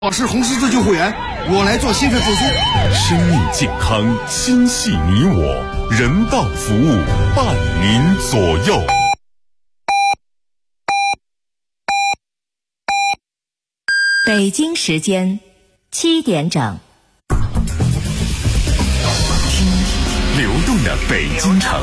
我是红十字救护员，我来做心肺复苏。 生命健康，心系你我，人道服务，伴您左右。 北京时间7点整， 听流动的北京城，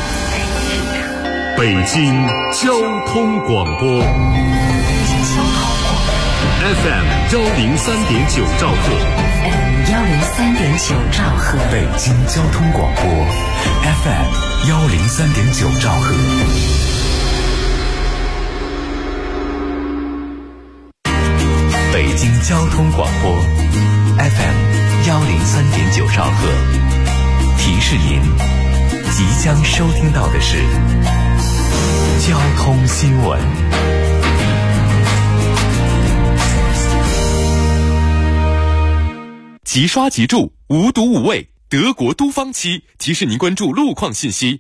北京交通广播。FM 103.9兆赫 FM 103.9兆赫， 北京交通广播 FM 103.9兆赫。北京交通广播 FM 103.9兆赫，提示您即将收听到的是交通新闻。即刷即住，无毒无畏，德国都方漆提示您关注路况信息。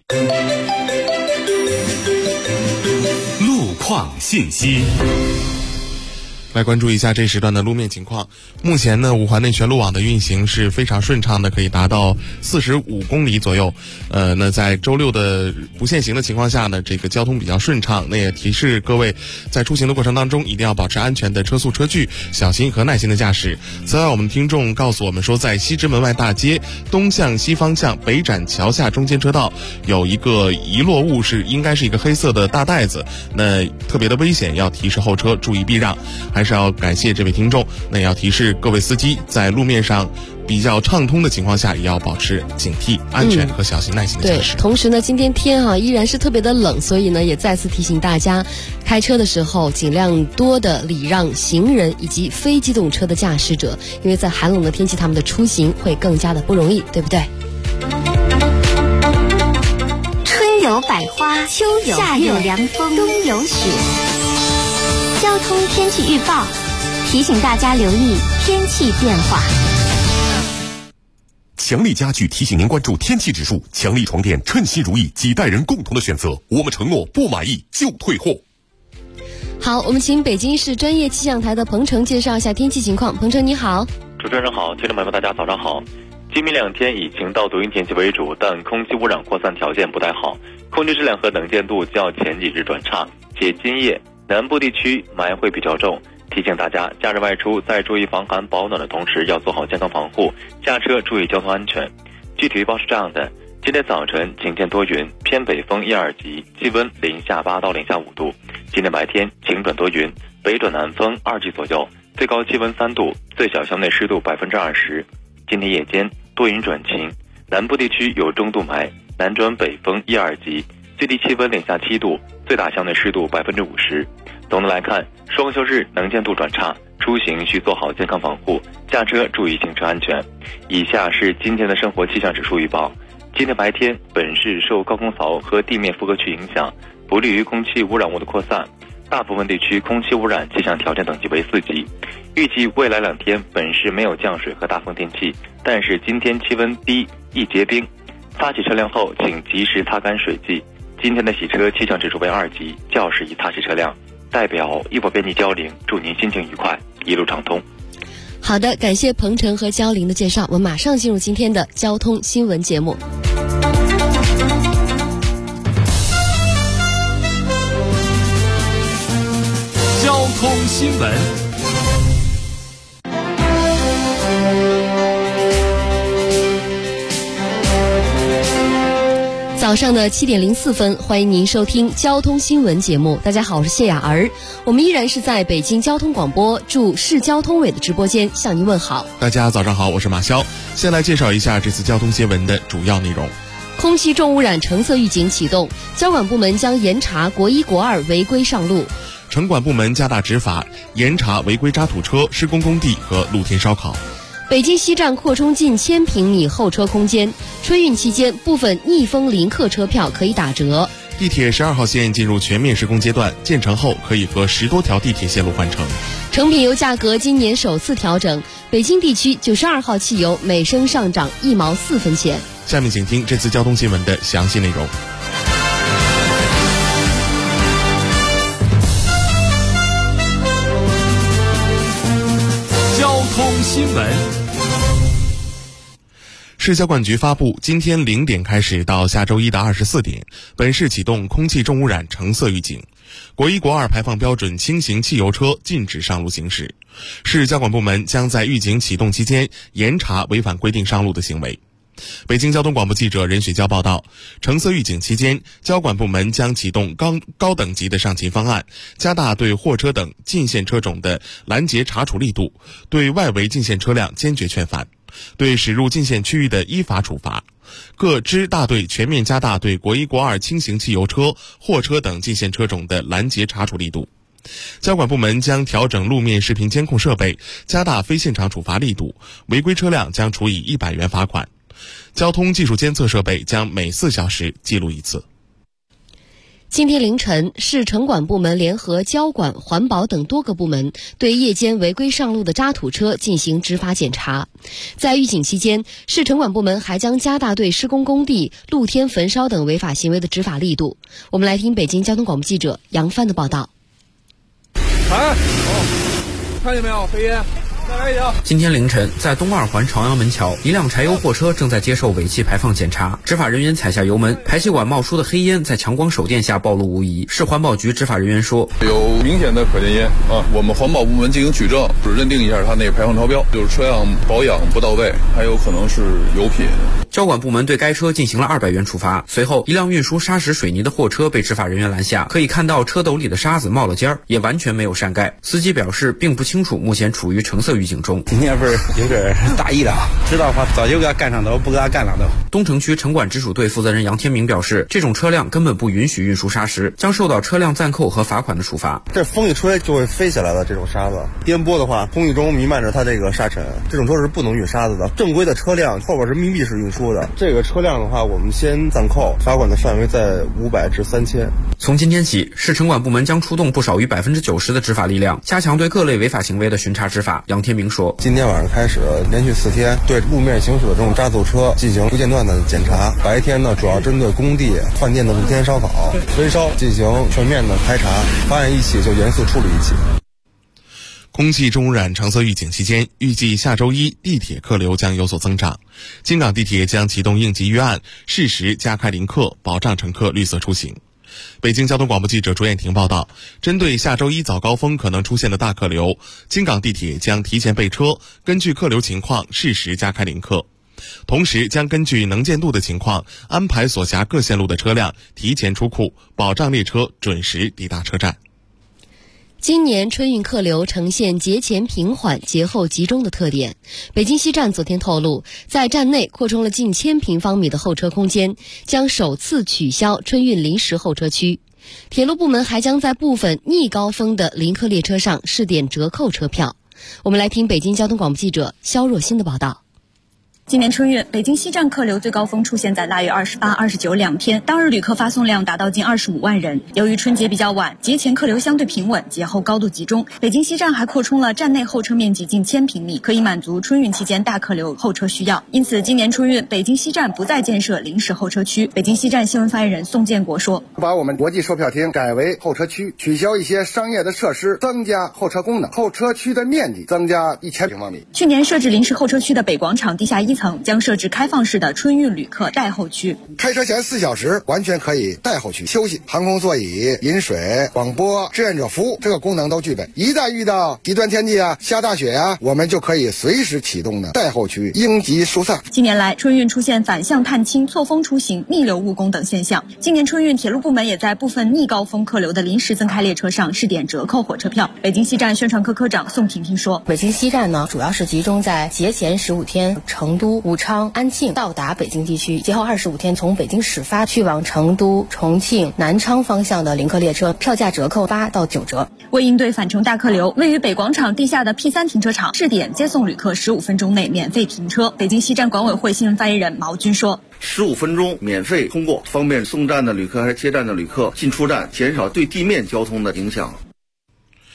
路况信息。 来关注一下这时段的路面情况。目前呢，五环内全路网的运行是非常顺畅的，可以达到45公里左右。那在周六的不限行的情况下呢，这个交通比较顺畅。那也提示各位，在出行的过程当中，一定要保持安全的车速车距，小心和耐心的驾驶。此外，我们听众告诉我们说，在西直门外大街东向西方向北展桥下中间车道有一个遗落物，应该是一个黑色的大袋子，那特别的危险，要提示后车注意避让。还是要感谢这位听众，那也要提示各位司机，在路面上比较畅通的情况下，也要保持警惕、安全和小心耐心的驾驶。 对，同时呢，今天天依然是特别的冷，所以呢，也再次提醒大家，开车的时候尽量多的礼让行人以及非机动车的驾驶者，因为在寒冷的天气，他们的出行会更加的不容易，对不对？ 春有百花，秋有夏有凉风，冬有雪。交通天气预报提醒大家留意天气变化。 强力家具提醒您关注天气指数，强力床垫称心如意，几代人共同的选择，我们承诺不满意就退货。 好，我们请北京市专业气象台的彭程介绍一下天气情况。彭程你好。 主持人好，听众朋友们大家早上好。今明两天以晴到多云天气为主，但空气污染扩散条件不太好，空气质量和能见度较前几日转差，且今夜南部地区霾会比较重，提醒大家假日外出在注意防寒保暖的同时，要做好健康防护，驾车注意交通安全。具体预报是这样的：今天早晨晴间多云，偏北风1、2级，气温-8到-5度。今天白天晴转多云，北转南风2级左右，最高气温3度，最小相对湿度20%。今天夜间多云转晴，南部地区有中度霾，南转北风1、2级，最低气温-7度，最大相对湿度50%。总的来看，双休日能见度转差，出行需做好健康防护，驾车注意行车安全。以下是今天的生活气象指数预报。今天白天本市受高空槽和地面复合区影响，不利于空气污染物的扩散，大部分地区空气污染气象条件等级为4级。预计未来2天本市没有降水和大风天气，但是今天气温低易结冰，发起车辆后请及时擦干水迹。今天的洗车气象指数为2级，较适宜擦洗车辆。代表一博编辑焦玲，祝您心情愉快，一路畅通。 好的，感谢彭程和焦玲的介绍，我们马上进入今天的交通新闻节目。 交通新闻。 早上的7点04分，欢迎您收听交通新闻节目。大家好，我是谢雅儿，我们依然是在北京交通广播驻市交通委的直播间向您问好。 大家早上好，我是马潇。先来介绍一下这次交通新闻的主要内容。 空气重污染橙色预警启动，交管部门将严查国1、国2违规上路。 城管部门加大执法，严查违规渣土车、施工工地和露天烧烤。 北京西站扩充近1000平米候车空间，春运期间部分逆风临客车票可以打折。 地铁12号线进入全面施工阶段，建成后可以和10多条地铁线路换乘。 成品油价格今年首次调整，北京地区92号汽油每升上涨1毛4分钱。 下面请听这次交通新闻的详细内容。 交新闻。 市交管局发布，今天0点开始到下周一的24点，本市启动空气重污染橙色预警，国1、国2排放标准轻型汽油车禁止上路行驶。市交管部门将在预警启动期间严查违反规定上路的行为。北京交通广播记者任雪娇报道，橙色预警期间，交管部门将启动高等级的上勤方案，加大对货车等进线车种的拦截查处力度，对外围进线车辆坚决劝返，对驶入进线区域的依法处罚。各支大队全面加大对国1、国2轻型汽油车、货车等进线车种的拦截查处力度。交管部门将调整路面视频监控设备，加大非现场处罚力度，违规车辆将处以100元罚款。交通技术监测设备将每4小时记录一次。 今天凌晨，市城管部门联合交管、环保等多个部门对夜间违规上路的渣土车进行执法检查。在预警期间，市城管部门还将加大对施工工地、露天焚烧等违法行为的执法力度。我们来听北京交通广播记者杨帆的报道。 看见没有，黑烟。 今天凌晨，在东二环朝阳门桥，一辆柴油货车正在接受尾气排放检查。执法人员踩下油门，排气管冒出的黑烟在强光手电下暴露无遗。市环保局执法人员说， 有明显的可见烟啊，我们环保部门进行取证，认定一下它那个排放超标，就是车辆保养不到位，还有可能是油品。 交管部门对该车进行了200元处罚。随后，一辆运输砂石水泥的货车被执法人员拦下，可以看到车斗里的沙子冒了尖儿，也完全没有扇盖。司机表示并不清楚目前处于橙色预警中。 今天不是有点大意了，知道的话早就给他干上头，不给他干上头。 东城区城管直属队负责人杨天明表示，这种车辆根本不允许运输砂石，将受到车辆暂扣和罚款的处罚。 这风一吹就会飞起来了，这种沙子颠簸的话，空气中弥漫着它这个沙尘，这种车是不能运沙子的。正规的车辆后边是密闭式运输的，这个车辆的话，我们先暂扣，罚款的范围在500至3000。 从今天起，市城管部门将出动不少于90%的执法力量，加强对各类违法行为的巡查执法。杨天明说， 今天晚上开始，连续4天对路面行驶的这种渣土车进行不间断的检查。白天呢，主要针对工地、饭店的露天烧烤、焚烧进行全面的排查，发现一起就严肃处理一起。 空气重污染橙色预警期间，预计下周一地铁客流将有所增长。京港地铁将启动应急预案，适时加开临客，保障乘客绿色出行。北京交通广播记者卓艳婷报道，针对下周一早高峰可能出现的大客流，京港地铁将提前备车，根据客流情况适时加开临客，同时将根据能见度的情况安排所辖各线路的车辆提前出库，保障列车准时抵达车站。 今年春运客流呈现节前平缓、节后集中的特点。北京西站昨天透露，在站内扩充了近1000平方米的候车空间，将首次取消春运临时候车区。铁路部门还将在部分逆高峰的临客列车上试点折扣车票。我们来听北京交通广播记者肖若欣的报道。 今年春运，北京西站客流最高峰出现在腊月28、29两天，当日旅客发送量达到近25万人。由于春节比较晚，节前客流相对平稳，节后高度集中。北京西站还扩充了站内候车面积近1000平米，可以满足春运期间大客流候车需要。因此，今年春运，北京西站不再建设临时候车区。北京西站新闻发言人宋建国说：“ 把我们国际售票厅改为候车区，取消一些商业的设施，增加候车功能，候车区的面积增加1000平方米。” 去年设置临时候车区的北广场地下1层将设置开放式的春运旅客待候区， 开车前4小时完全可以待候区休息，航空座椅、饮水、广播、志愿者服务这个功能都具备。一旦遇到极端天气啊、下大雪啊，我们就可以随时启动的待候区应急疏散。 近年来，春运出现反向探亲、错峰出行、逆流误工等现象。今年春运，铁路部门也在部分逆高峰客流的临时增开列车上试点折扣火车票。北京西站宣传科科长宋婷婷说：“ 北京西站呢，主要是集中在节前15天，成都、武昌、安庆到达北京地区，节后25天从北京始发去往成都、重庆、南昌方向的临客列车，票价折扣8到9折。” 为应对返程大客流，位于北广场地下的 P3 停车场试点接送旅客15分钟内免费停车。北京西站管委会新闻发言人毛军说 ：“15分钟免费通过，方便送站的旅客还是接站的旅客进出站，减少对地面交通的影响。”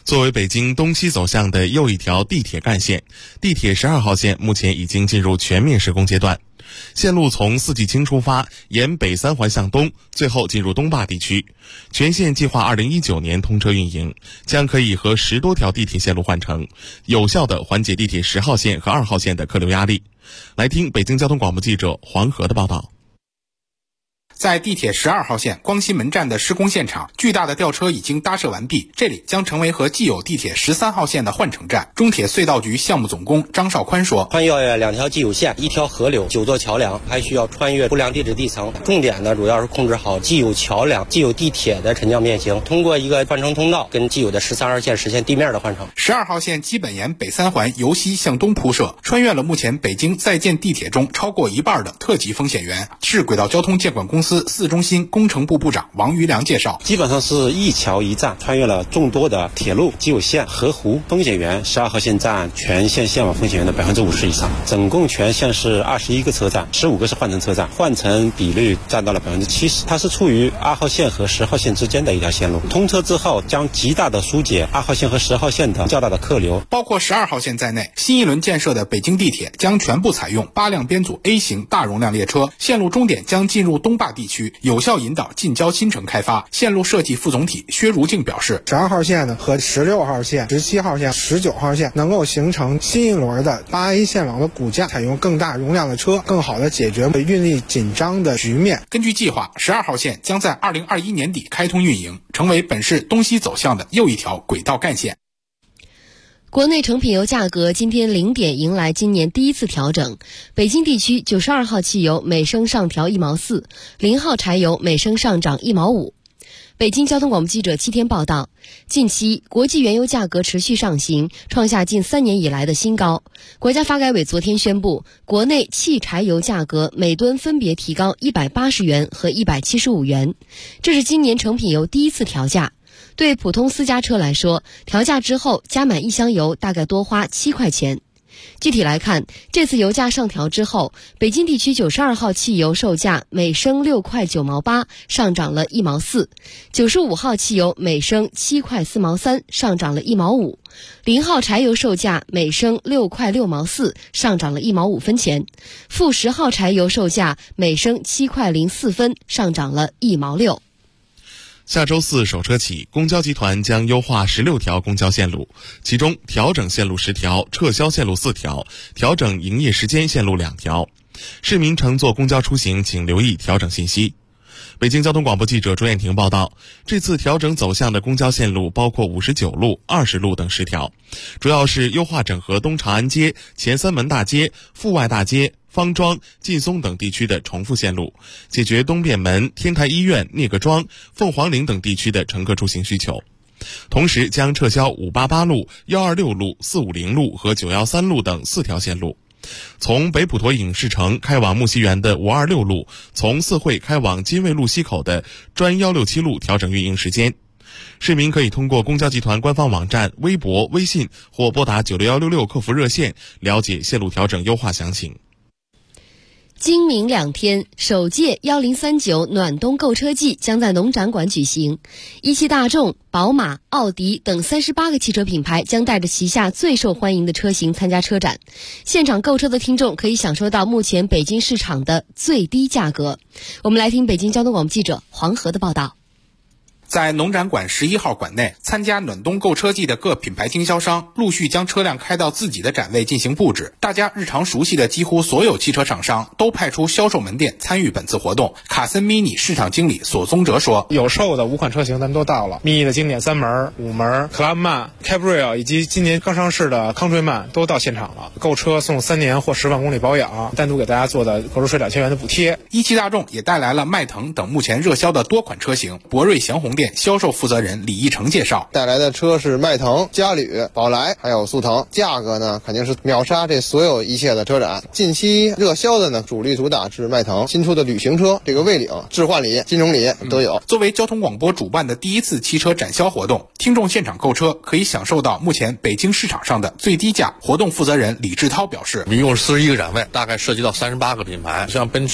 作为北京东西走向的又一条地铁干线，地铁12号线目前已经进入全面施工阶段。线路从四季青出发，沿北三环向东，最后进入东坝地区。全线计划2019年通车运营，将可以和10多条地铁线路换乘，有效地缓解地铁10号线和2号线的客流压力。来听北京交通广播记者黄河的报道。 在地铁12号线光西门站的施工现场，巨大的吊车已经搭设完毕，这里将成为和既有地铁13号线的换乘站。中铁隧道局项目总工张少宽说， 穿越2条既有线、1条河流、9座桥梁，还需要穿越不良地质地层。重点呢，主要是控制好既有桥梁、既有地铁的沉降变形，通过一个换乘通道跟既有的13号线实现地面的换乘。 12号线基本沿北三环由西向东铺设，穿越了目前北京在建地铁中超过一半的特级风险源。市轨道交通监管公司4中心工程部部长王余良介绍， 基本上是一桥一站，穿越了众多的铁路、既有线、河湖风险源。12号线占全线线网风险源的50%以上，总共全线是21个车站，15个是换乘车站，换乘比率占到了70%。它是处于2号线和10号线之间的一条线路，通车之后将极大的疏解2号线和10号线的较大的客流。 包括12号线在内，新一轮建设的北京地铁将全部采用8辆编组 A 型大容量列车，线路终点将进入东坝地区，有效引导近郊新城开发。线路设计副总体薛如静表示 ，12号线呢和16号线、17号线、19号线能够形成新一轮的8A 线网的骨架，采用更大容量的车，更好的解决运力紧张的局面。 根据计划，12号线将在2021年底开通运营，成为本市东西走向的又一条轨道干线。 国内成品油价格今天0点迎来今年第一次调整，北京地区92号汽油每升上调1毛4，0号柴油每升上涨1毛5。北京交通广播记者7天报道，近期国际原油价格持续上行，创下近3年以来的新高。国家发改委昨天宣布，国内汽柴油价格每吨分别提高180元和175元，这是今年成品油第一次调价。对普通私家车来说，调价之后加满1箱油大概多花7块钱。具体来看，这次油价上调之后，北京地区92号汽油售价每升6块9毛8，上涨了1毛4；95号汽油每升7块4毛3，上涨了1毛5；0号柴油售价每升6块6毛4，上涨了1毛5分钱；负10号柴油售价每升7块04分，上涨了1毛6。 下周4首车起，公交集团将优化16条公交线路，其中调整线路10条，撤销线路4条，调整营业时间线路2条。市民乘坐公交出行请留意调整信息。北京交通广播记者朱艳婷报道，这次调整走向的公交线路包括59路、20路等10条，主要是优化整合东长安街、前三门大街、阜外大街、方庄、劲松等地区的重复线路，解决东便门、天台医院、聂各庄、凤凰岭等地区的乘客出行需求。同时将撤销588路、126路、450路和913路等4条线路。从北普陀影视城开往木樨园的526路，从四惠开往金卫路西口的专167路调整运营时间。市民可以通过公交集团官方网站、微博、微信或拨打96166客服热线了解线路调整优化详情。 今明2天，首届1039暖冬购车季将在农展馆举行。一汽大众、宝马、奥迪等38个汽车品牌将带着旗下最受欢迎的车型参加车展。现场购车的听众可以享受到目前北京市场的最低价格。我们来听北京交通广播记者黄河的报道。 在农展馆11号馆内，参加暖冬购车季的各品牌经销商陆续将车辆开到自己的展位进行布置。大家日常熟悉的几乎所有汽车厂商都派出销售门店参与本次活动。卡森 mini 市场经理索宗哲说， 有售的5款车型咱们都到了， mini 的经典3门、5门、Clubman、Cabriolet 以及今年刚上市的Countryman都到现场了。购车送3年或10万公里保养，单独给大家做的购置税2000元的补贴。 一汽大众也带来了迈腾等目前热销的多款车型。博瑞祥宏店销售负责人李义成介绍， 带来的车是迈腾、嘉旅、宝来还有速腾，价格呢肯定是秒杀这所有一切的车展。近期热销的呢，主力主打是迈腾新出的旅行车，这个魏领、置换礼、金融礼都有。 作为交通广播主办的第一次汽车展销活动，听众现场购车可以享受到目前北京市场上的最低价。活动负责人李志涛表示， 一共是41个展位，大概涉及到38个品牌，像奔驰、宝马、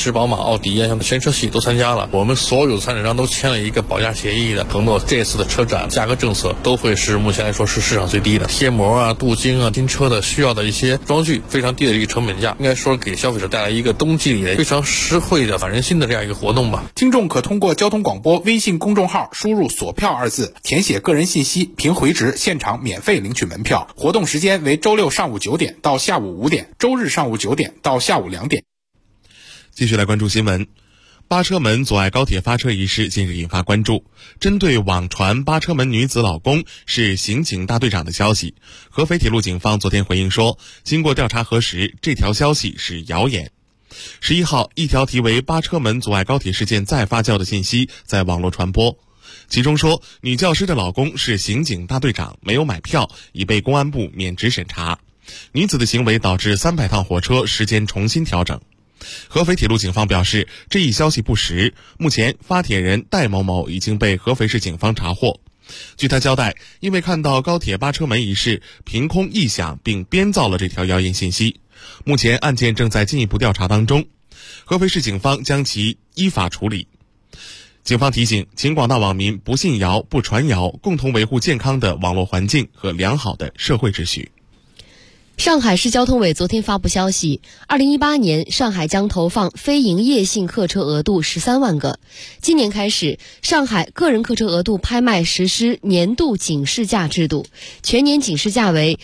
奥迪啊，像全车系都参加了。我们所有参展商都签了一个保价协议的，承诺这次的车展价格政策都会是目前来说是市场最低的，贴膜啊、镀金啊、新车的需要的一些装具非常低的一个成本价，应该说给消费者带来一个冬季里非常实惠的返人心的这样一个活动吧。 听众可通过交通广播微信公众号输入锁票2字，填写个人信息，凭回执现场免费领取门票。活动时间为周六上午9点到下午5点，周日上午9点到下午2点。 继续来关注新闻。八车门阻碍高铁发车一事近日引发关注。针对网传八车门女子老公是刑警大队长的消息，合肥铁路警方昨天回应说，经过调查核实，这条消息是谣言。11号，一条题为八车门阻碍高铁事件再发酵的信息在网络传播，其中说女教师的老公是刑警大队长，没有买票，已被公安部免职审查。女子的行为导致300趟火车时间重新调整。合肥铁路警方表示，这一消息不实，目前发帖人戴某某已经被合肥市警方查获。据他交代，因为看到高铁八车门一事，凭空臆想并编造了这条谣言信息。目前案件正在进一步调查当中，合肥市警方将其依法处理。警方提醒，请广大网民不信谣、不传谣，共同维护健康的网络环境和良好的社会秩序。 上海市交通委昨天发布消息，2018年上海将投放非营业性客车额度13万个。今年开始，上海个人客车额度拍卖实施年度警示价制度，全年警示价为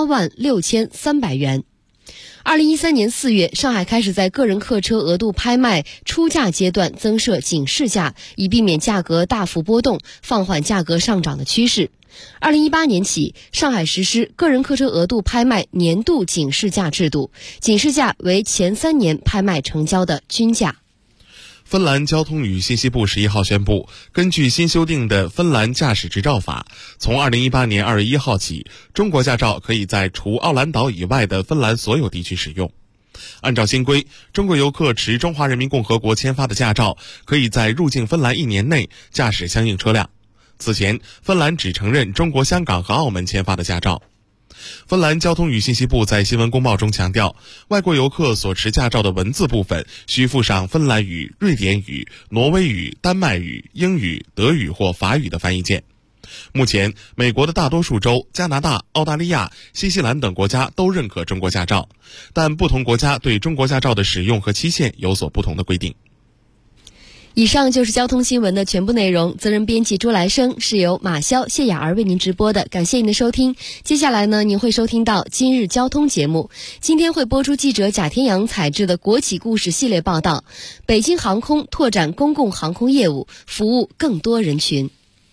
86300元。2013年4月，上海开始在个人客车额度拍卖出价阶段增设警示价，以避免价格大幅波动，放缓价格上涨的趋势。2018年起，上海实施个人客车额度拍卖年度警示价制度，警示价为前3年拍卖成交的均价。 芬兰交通与信息部11号宣布，根据新修订的芬兰驾驶执照法，从2018年2月1号起，中国驾照可以在除奥兰岛以外的芬兰所有地区使用。按照新规，中国游客持中华人民共和国签发的驾照，可以在入境芬兰1年内驾驶相应车辆。此前，芬兰只承认中国香港和澳门签发的驾照。芬兰交通与信息部在新闻公报中强调，外国游客所持驾照的文字部分需附上芬兰语、瑞典语、挪威语、丹麦语、英语、德语或法语的翻译件。目前，美国的大多数州、加拿大、澳大利亚、新西兰等国家都认可中国驾照，但不同国家对中国驾照的使用和期限有所不同的规定。 以上就是交通新闻的全部内容，责任编辑朱来生，是由马潇、谢雅儿为您直播的，感谢您的收听。接下来呢，您会收听到今日交通节目，今天会播出记者贾天阳采制的国企故事系列报道，北京航空拓展公共航空业务，服务更多人群。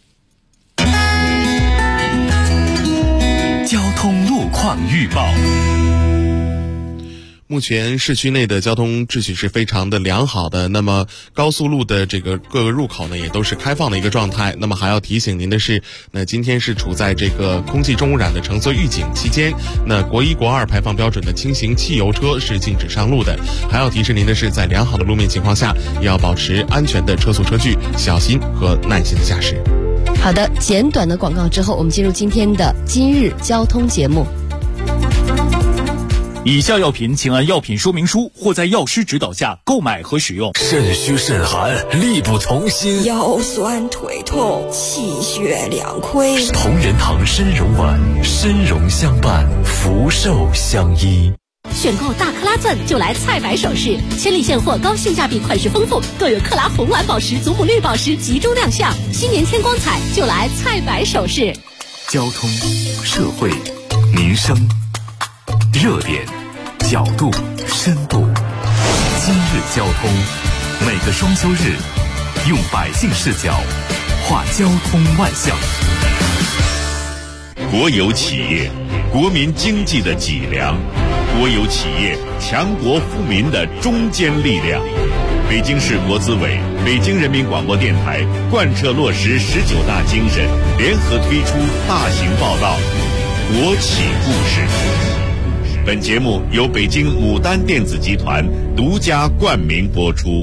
交通路况预报。 目前市区内的交通秩序是非常的良好的，那么高速路的这个各个入口呢也都是开放的一个状态。那么还要提醒您的是，那今天是处在这个空气重污染的橙色预警期间，那国1、国2排放标准的轻型汽油车是禁止上路的。还要提示您的是，在良好的路面情况下，也要保持安全的车速车距，小心和耐心的驾驶。 好的，简短的广告之后，我们进入今天的今日交通节目。 以下药品请按药品说明书或在药师指导下购买和使用。 肾虚肾寒，力不从心， 腰酸腿痛，气血两亏。 同仁堂参茸丸，参茸相伴，福寿相依。 选购大克拉钻就来菜百首饰，千里现货，高性价比，款式丰富，更有克拉红蓝宝石、祖母绿宝石集中亮相。新年添光彩，就来菜百首饰。 交通、社会、民生。热点、角度、深度，今日交通，每个双休日，用百姓视角画交通万象。 国有企业，国民经济的脊梁；国有企业，强国富民的中坚力量。北京市国资委、北京人民广播电台贯彻落实19大精神，联合推出大型报道《国企故事》。本节目由北京牡丹电子集团独家冠名播出。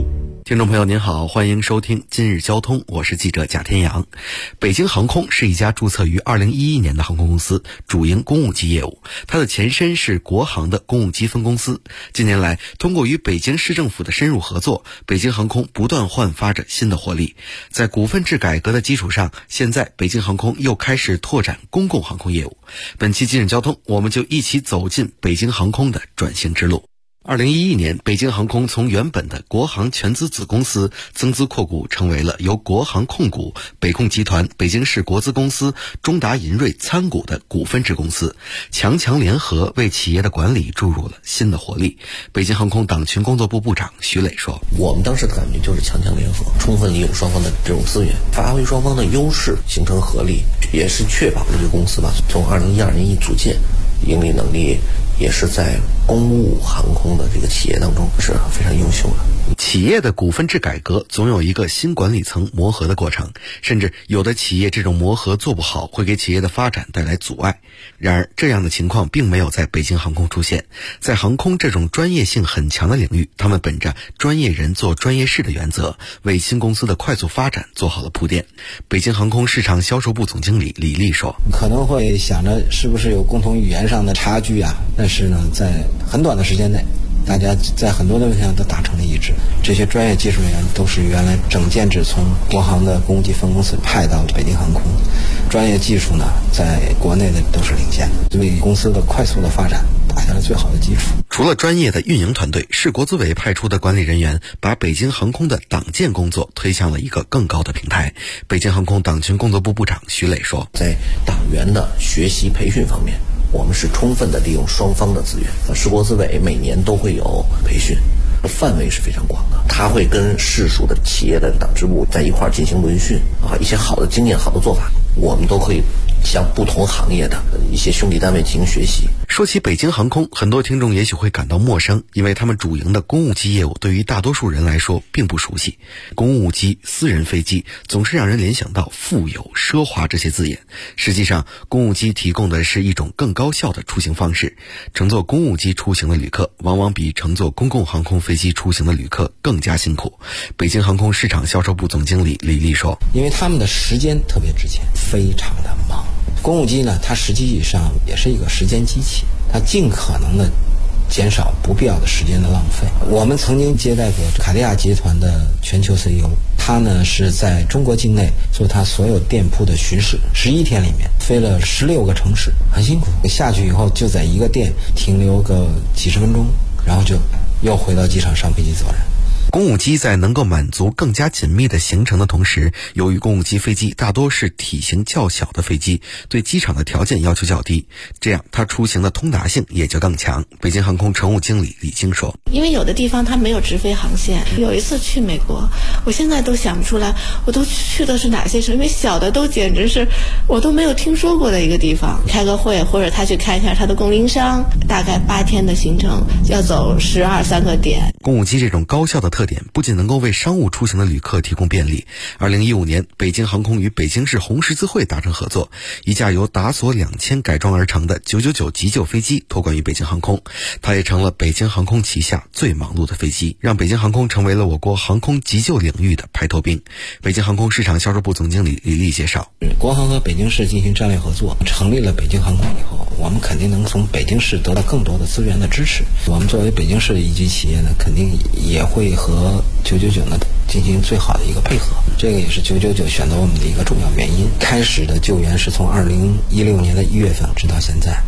听众朋友您好，欢迎收听今日交通，我是记者贾天阳。北京航空是一家注册于2011年的航空公司，主营公务机业务，它的前身是国航的公务机分公司。近年来，通过与北京市政府的深入合作，北京航空不断焕发着新的活力。在股份制改革的基础上，现在北京航空又开始拓展公共航空业务。本期今日交通，我们就一起走进北京航空的转型之路。2011年，北京航空从原本的国航全资子公司增资扩股，成为了由国航控股、北控集团、北京市国资公司、中达银瑞参股的股份制公司，强联合为企业的管理注入了新的活力。北京航空党群工作部部长徐磊说：“ 我们当时的感觉就是强联合，充分利用双方的这种资源，发挥双方的优势，形成合力，也是确保了这个公司吧，从2012年一组建，盈利能力也是在公务航空的这个企业当中是非常优秀的。 企业的股份制改革总有一个新管理层磨合的过程，甚至有的企业这种磨合做不好，会给企业的发展带来阻碍。然而，这样的情况并没有在北京航空出现。在航空这种专业性很强的领域，他们本着专业人做专业事的原则，为新公司的快速发展做好了铺垫。北京航空市场销售部总经理李丽说：“ 可能会想着是不是有共同语言上的差距啊？但是呢，在很短的时间内，大家在很多的问题上都达成了一致。这些专业技术人员都是原来整建制从国航的公务机分公司派到北京航空，专业技术呢，在国内的都是领先，为公司的快速的发展打下了最好的基础。” 除了专业的运营团队，市国资委派出的管理人员把北京航空的党建工作推向了一个更高的平台。北京航空党群工作部部长徐磊说：“ 在党员的学习培训方面，我们是充分的利用双方的资源。市国资委每年都会有培训，范围是非常广的，它会跟市属的企业的党支部在一块儿进行轮训啊，一些好的经验、好的做法，我们都可以向不同行业的一些兄弟单位进行学习。” 说起北京航空，很多听众也许会感到陌生，因为他们主营的公务机业务对于大多数人来说并不熟悉。公务机、私人飞机总是让人联想到富有、奢华这些字眼。实际上，公务机提供的是一种更高效的出行方式。乘坐公务机出行的旅客，往往比乘坐公共航空飞机出行的旅客更加辛苦。北京航空市场销售部总经理李丽说：“ 因为他们的时间特别值钱，非常的忙。公务机呢，它实际上也是一个时间机器，它尽可能的减少不必要的时间的浪费。我们曾经接待过卡地亚集团的全球 CEO， 他呢是在中国境内做他所有店铺的巡视，11天里面飞了16个城市，很辛苦。下去以后就在一个店停留个几十分钟，然后就又回到机场上飞机走人。” 公务机在能够满足更加紧密的行程的同时，由于公务机飞机大多是体型较小的飞机，对机场的条件要求较低，这样它出行的通达性也就更强。北京航空乘务经理李晶说：“ 因为有的地方它没有直飞航线，有一次去美国，我现在都想不出来我都去的是哪些省，因为小的都简直是我都没有听说过的一个地方。开个会或者他去看一下他的供应商，大概8天的行程要走12-13个点。” 公务机这种高效的特点不仅能够为商务出行的旅客提供便利。2015年，北京航空与北京市红十字会达成合作，一架由达索2000改装而成的999急救飞机托管于北京航空，它也成了北京航空旗下最忙碌的飞机，让北京航空成为了我国航空急救领域的排头兵。北京航空市场销售部总经理李丽介绍：“ 国航和北京市进行战略合作，成立了北京航空以后，我们肯定能从北京市得到更多的资源的支持。我们作为北京市的一级企业呢，肯定也会和999呢进行最好的一个配合，这个也是999选择我们的一个重要原因。开始的救援是从2016年的1月份直到现在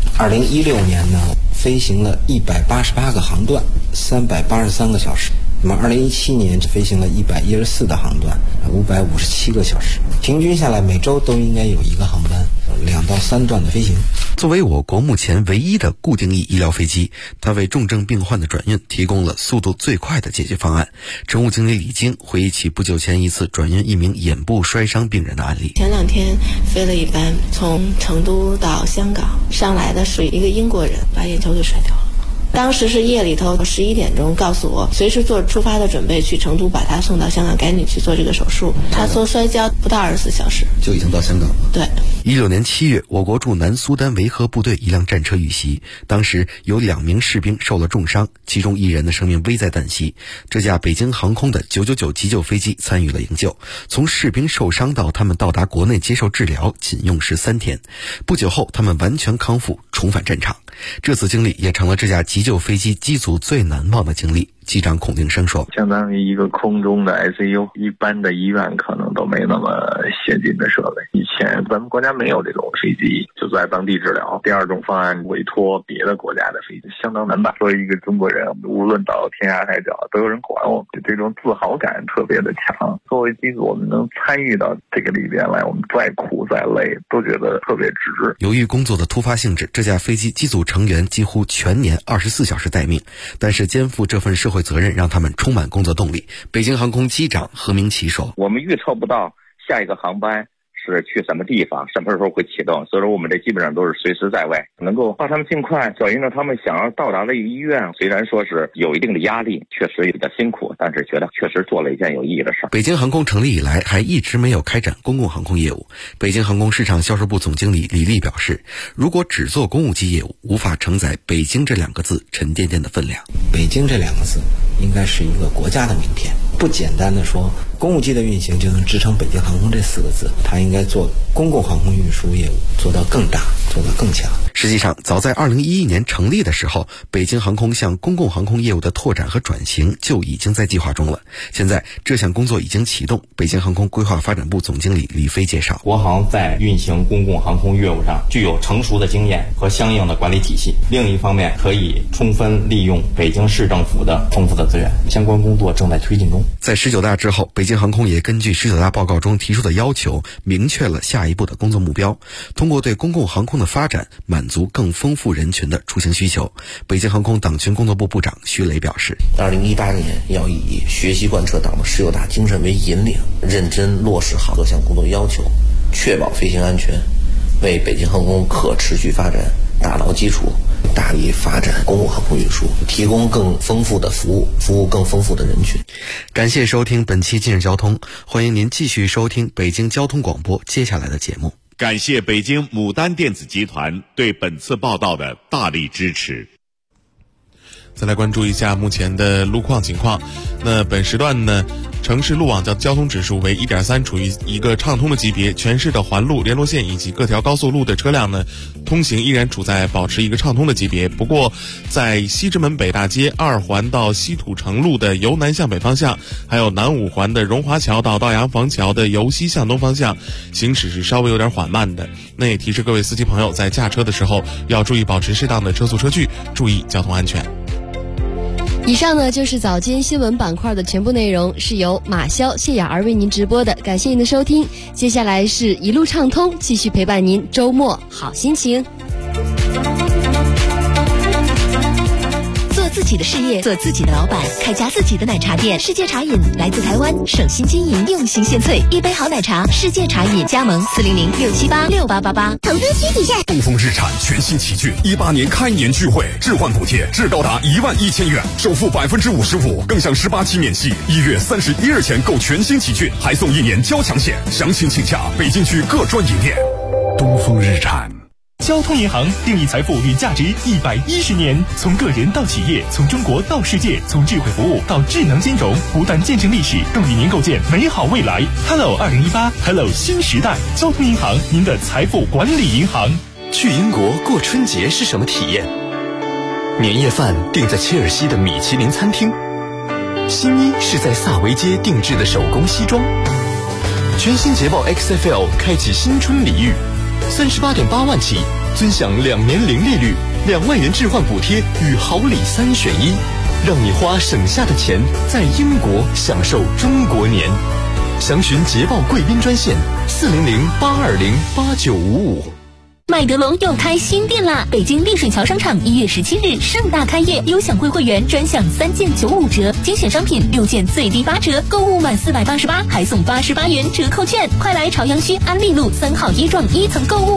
，2016年呢飞行了188个航段，383个小时。那么2017年飞行了114的航段，557个小时，平均下来每周都应该有一个航班，2到3段的飞行。 作为我国目前唯一的固定翼医疗飞机，它为重症病患的转运提供了速度最快的解决方案。乘务经理李晶回忆起不久前一次转运一名眼部摔伤病人的案例： 前2天飞了一班从成都到香港，上来的是一个英国人，把眼球给摔掉了。 当时是夜里头11点钟告诉我，随时做出发的准备，去成都把他送到香港，赶紧去做这个手术。他做摔跤不到24小时就已经到香港了。 对。 16年7月，我国驻南苏丹维和部队一辆战车遇袭，当时有2名士兵受了重伤，其中1人的生命危在旦夕。这架北京航空的999急救飞机参与了营救，从士兵受伤到他们到达国内接受治疗，仅用13天。不久后，他们完全康复，重返战场。这次经历也成了这架急救飞机机组最难忘的经历。机长孔定生说， 相当于一个空中的 ICU， 一般的医院可能都没那么先进的设备。以前咱们国家没有这种飞机，就在当地治疗。第二种方案，委托别的国家的飞机，相当难吧。作为一个中国人，无论到天涯海角都有人管我们，这种自豪感特别的强。作为机组，我们能参与到这个里边来，我们再苦再累都觉得特别值。 由于工作的突发性质，这架飞机机组成员几乎全年24小时待命，但是肩负这份社会责任让他们充满工作动力。北京航空机长何明奇说， 我们预测不到下一个航班是去什么地方，什么时候会启动，所以说我们这基本上都是随时在外，能够把他们尽快转运到他们想要到达的一个医院。虽然说是有一定的压力，确实比较辛苦，但是觉得确实做了一件有意义的事。 北京航空成立以来还一直没有开展公共航空业务。北京航空市场销售部总经理李丽表示，如果只做公务机业务，无法承载北京这2个字沉甸甸的分量。 北京这2个字应该是一个国家的名片，不简单的说公务机的运行就能支撑北京航空这4个字，它应该做公共航空运输业务做到更大，做到更强。 实际上，早在2011年成立的时候，北京航空向公共航空业务的拓展和转型就已经在计划中了。现在这项工作已经启动。北京航空规划发展部总经理李飞介绍， 国航在运行公共航空业务上具有成熟的经验和相应的管理体系，另一方面可以充分利用北京市政府的丰富的资源，相关工作正在推进中。 在19大之后，北京航空也根据19大报告中提出的要求，明确了下一步的工作目标，通过对公共航空的发展，满足更丰富人群的出行需求。北京航空党群工作部部长徐雷表示 ，2018年要以学习贯彻党的19大精神为引领，认真落实好各项工作要求，确保飞行安全，为北京航空可持续发展打牢基础，大力发展公共航空运输，提供更丰富的服务，服务更丰富的人群。 感谢收听本期今日交通，欢迎您继续收听北京交通广播接下来的节目。 感谢北京牡丹电子集团对本次报道的大力支持。 再来关注一下目前的路况情况。那本时段呢，城市路网的交通指数为 1.3， 处于一个畅通的级别，全市的环路、联络线以及各条高速路的车辆呢，通行依然处在保持一个畅通的级别。不过在西直门北大街2环到西土城路的由南向北方向，还有南5环的荣华桥到道阳坊桥的由西向东方向，行驶是稍微有点缓慢的。那也提示各位司机朋友在驾车的时候要注意保持适当的车速车距，注意交通安全。 以上呢就是早间新闻板块的全部内容，是由马潇、谢雅儿为您直播的，感谢您的收听。接下来是一路畅通，继续陪伴您周末好心情。 自己的事业，做自己的老板，开家自己的奶茶店。世界茶饮来自台湾，省心经营，用心献萃，一杯好奶茶。世界茶饮加盟400-678-6888。 投资需谨慎。东风日产全新奇骏18年开年聚会，置换补贴至高达11000元，首付55%，更享18期免息。1月31日前购全新奇骏，还送1年交强险。详情请洽北京区各专营店。东风日产。 交通银行定义财富与价值110年，从个人到企业，从中国到世界，从智慧服务到智能金融，不断见证历史，更与您构建美好未来。Hello 2018 ，Hello 新时代。交通银行，您的财富管理银行。 去英国过春节是什么体验？年夜饭订在切尔西的米其林餐厅，新衣是在萨维街定制的手工西装。全新捷豹 XFL 开启新春礼遇。38.8万起，尊享2年零利率，2万元置换补贴与好礼3选1，让你花省下的钱在英国享受中国年。详询捷豹贵宾专线400-820-8955。 麦德龙又开新店啦！北京丽水桥商场1月17日盛大开业，优享会会员专享3件95折，精选商品6件最低8折，购物满488还送88元折扣券，快来朝阳区安利路3号1幢1层购物。